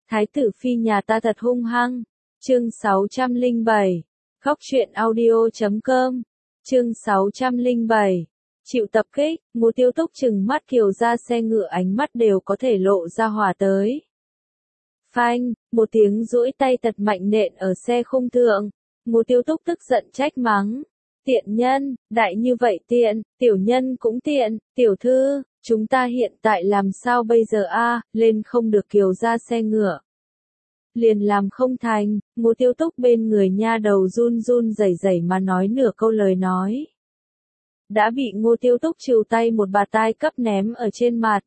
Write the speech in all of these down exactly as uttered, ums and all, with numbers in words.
Thái tử phi nhà ta thật hung hăng. Chương sáu trăm lẻ bảy. Góc truyện audio chấm com. Chương sáu trăm lẻ bảy. Chịu tập kích, Ngô Tiêu Túc chừng mắt Kiều ra xe ngựa, ánh mắt đều có thể lộ ra hỏa tới. Phanh, một tiếng duỗi tay tật mạnh nện ở xe khung thượng. Ngô Tiêu Túc tức giận trách mắng. Tiện nhân, đại như vậy tiện, tiểu nhân cũng tiện, tiểu thư, chúng ta hiện tại làm sao bây giờ a? Lên không được Kiều ra xe ngựa. Liền làm không thành, Ngô Tiêu Túc bên người nha đầu run run rẩy rẩy mà nói nửa câu lời nói. Đã bị Ngô Tiêu Túc trìu tay một bạt tai cấp ném ở trên mặt.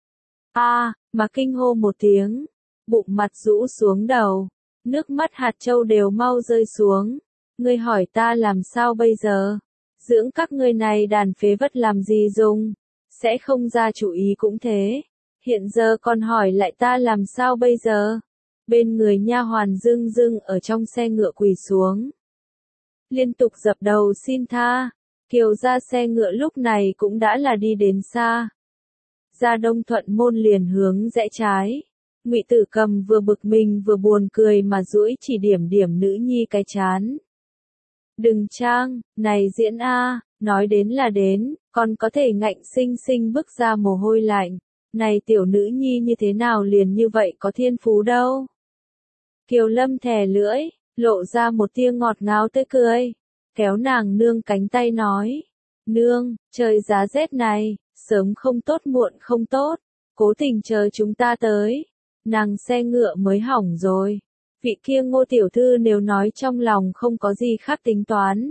A, mà kinh hô một tiếng, bụng mặt rũ xuống đầu, nước mắt hạt châu đều mau rơi xuống. Ngươi hỏi ta làm sao bây giờ? Dưỡng các ngươi này đàn phế vật làm gì dùng? Sẽ không ra chủ ý cũng thế. Hiện giờ còn hỏi lại ta làm sao bây giờ? Bên người nha hoàn dưng dưng ở trong xe ngựa quỳ xuống. Liên tục dập đầu xin tha. Kiều ra xe ngựa lúc này cũng đã là đi đến xa. Ra Đông Thuận môn liền hướng rẽ trái. Ngụy Tử Cầm vừa bực mình vừa buồn cười mà duỗi chỉ điểm điểm nữ nhi cái chán. Đừng trang, này diễn a, nói đến là đến, còn có thể ngạnh sinh sinh bức ra mồ hôi lạnh. Này tiểu nữ nhi như thế nào liền như vậy có thiên phú đâu. Kiều Lâm thè lưỡi, lộ ra một tia ngọt ngào tươi cười, kéo nàng nương cánh tay nói. Nương, trời giá rét này, sớm không tốt muộn không tốt, cố tình chờ chúng ta tới. Nàng xe ngựa mới hỏng rồi. Vị kia Ngô tiểu thư nếu nói trong lòng không có gì khác tính toán.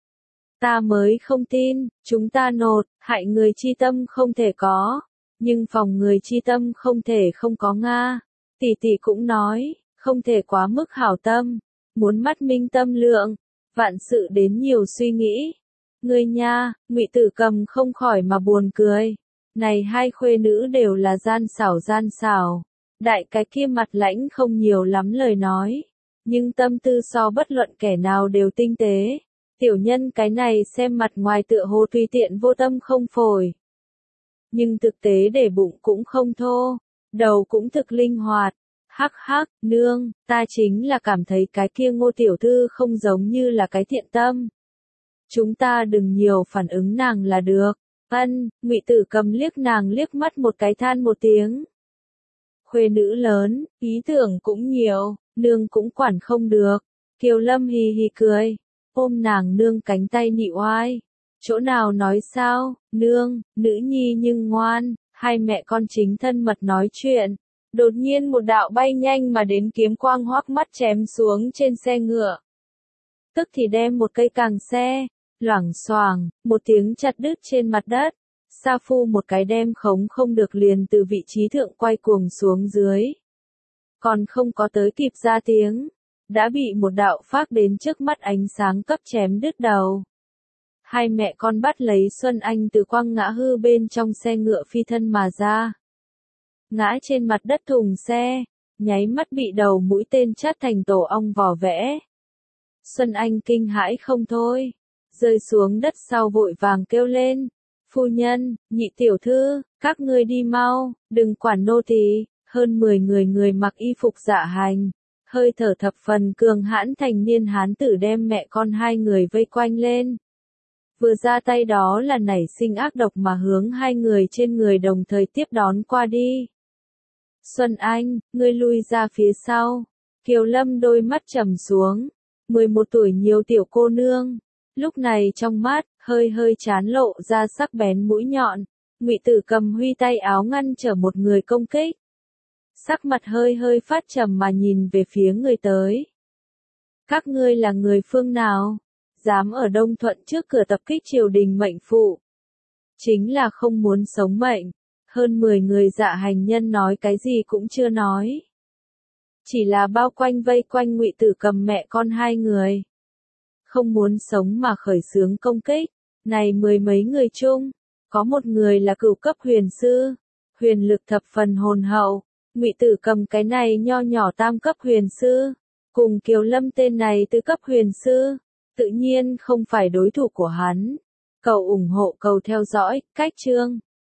Ta mới không tin, chúng ta nột, hại người chi tâm không thể có, nhưng phòng người chi tâm không thể không có Nga. Tỷ tỷ cũng nói, không thể quá mức hảo tâm, muốn mắt minh tâm lượng, vạn sự đến nhiều suy nghĩ. Ngươi nha, Ngụy Tử Cầm không khỏi mà buồn cười. Này hai khuê nữ đều là gian xảo gian xảo. Đại cái kia mặt lãnh không nhiều lắm lời nói, nhưng tâm tư so bất luận kẻ nào đều tinh tế. Tiểu nhân cái này xem mặt ngoài tựa hồ tùy tiện vô tâm không phổi, nhưng thực tế để bụng cũng không thô, đầu cũng thực linh hoạt. Hắc hắc, nương, ta chính là cảm thấy cái kia Ngô tiểu thư không giống như là cái thiện tâm. Chúng ta đừng nhiều phản ứng nàng là được. Ân, Ngụy Tử Cầm liếc nàng liếc mắt một cái than một tiếng. Khuê nữ lớn, ý tưởng cũng nhiều, nương cũng quản không được. Kiều Lâm hì hì cười, ôm nàng nương cánh tay nị oai. Chỗ nào nói sao, nương, nữ nhi nhưng ngoan, hai mẹ con chính thân mật nói chuyện. Đột nhiên một đạo bay nhanh mà đến kiếm quang hoắc mắt chém xuống trên xe ngựa. Tức thì đem một cây càng xe, loảng xoảng, một tiếng chặt đứt trên mặt đất. Sa Phu một cái đem khống không được liền từ vị trí thượng quay cuồng xuống dưới. Còn không có tới kịp ra tiếng, đã bị một đạo phác đến trước mắt ánh sáng cấp chém đứt đầu. Hai mẹ con bắt lấy Xuân Anh từ quang ngã hư bên trong xe ngựa phi thân mà ra. Ngã trên mặt đất thùng xe, nháy mắt bị đầu mũi tên chát thành tổ ong vỏ vẽ. Xuân Anh kinh hãi không thôi, rơi xuống đất sau vội vàng kêu lên. Phu nhân, nhị tiểu thư, các ngươi đi mau, đừng quản nô tỳ. Hơn mười người người mặc y phục dạ hành, hơi thở thập phần cường hãn thành niên hán tử đem mẹ con hai người vây quanh lên. Vừa ra tay đó là nảy sinh ác độc mà hướng hai người trên người đồng thời tiếp đón qua đi. Xuân Anh, ngươi lui ra phía sau. Kiều Lâm đôi mắt trầm xuống, mười một tuổi nhiều tiểu cô nương, lúc này trong mắt hơi hơi chán lộ ra sắc bén mũi nhọn. Ngụy Tử Cầm huy tay áo ngăn trở một người công kích. Sắc mặt hơi hơi phát trầm mà nhìn về phía người tới. Các ngươi là người phương nào? Dám ở Đông Thuận trước cửa tập kích triều đình mệnh phụ. Chính là không muốn sống mệnh. Hơn mười người dạ hành nhân nói cái gì cũng chưa nói. Chỉ là bao quanh vây quanh Ngụy Tử Cầm mẹ con hai người. Không muốn sống mà khởi xướng công kích. Này mười mấy người chung, có một người là cửu cấp huyền sư, huyền lực thập phần hồn hậu. Ngụy Tử Cầm cái này nho nhỏ tam cấp huyền sư, cùng Kiều Lâm tên này tứ cấp huyền sư, tự nhiên không phải đối thủ của hắn. Cầu ủng hộ, cầu theo dõi, cách chương.